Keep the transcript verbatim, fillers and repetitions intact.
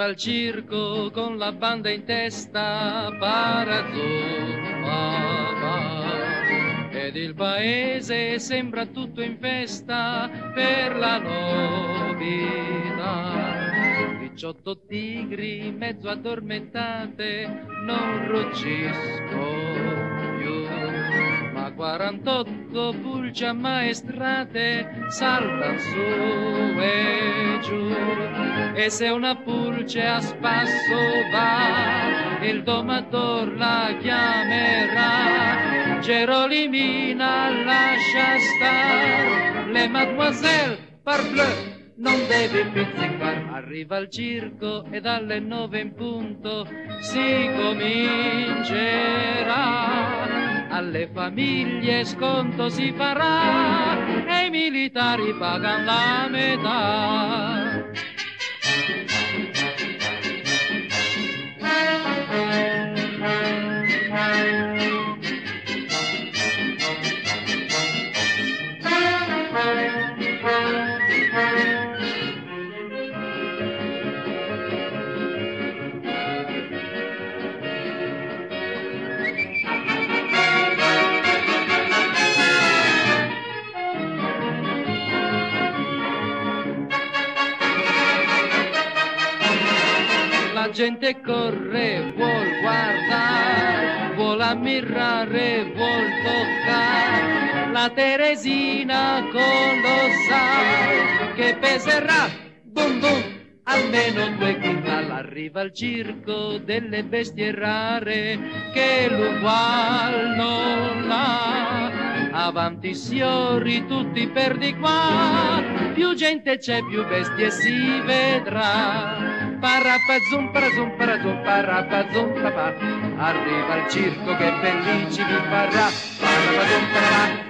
al circo con la banda in testa, Parazumba, ed il paese sembra tutto in festa per la novità. diciotto tigri mezzo addormentate, non ruggiscono più, ma quarantotto pulci ammaestrate saltan su e giù. E se una pulce a spasso va, il domatore la chiamerà. Gerolimina lascia star, le mademoiselle parbleu non deve pizzicare. Arriva il circo e dalle nove in punto si comincerà. Alle famiglie sconto si farà e i militari pagano la metà. La gente corre, vuol guardare, vuol ammirare, vuol toccare la Teresina colossale che peserà, bum bum, almeno due quintali. Arriva al circo delle bestie rare che l'ugual non ha. Avanti signori, tutti per di qua, più gente c'è, più bestie si vedrà. Parapazum, parazum, parazum, parapazum, papà. Arriva il circo che felici vi farà. Parapazum, papà.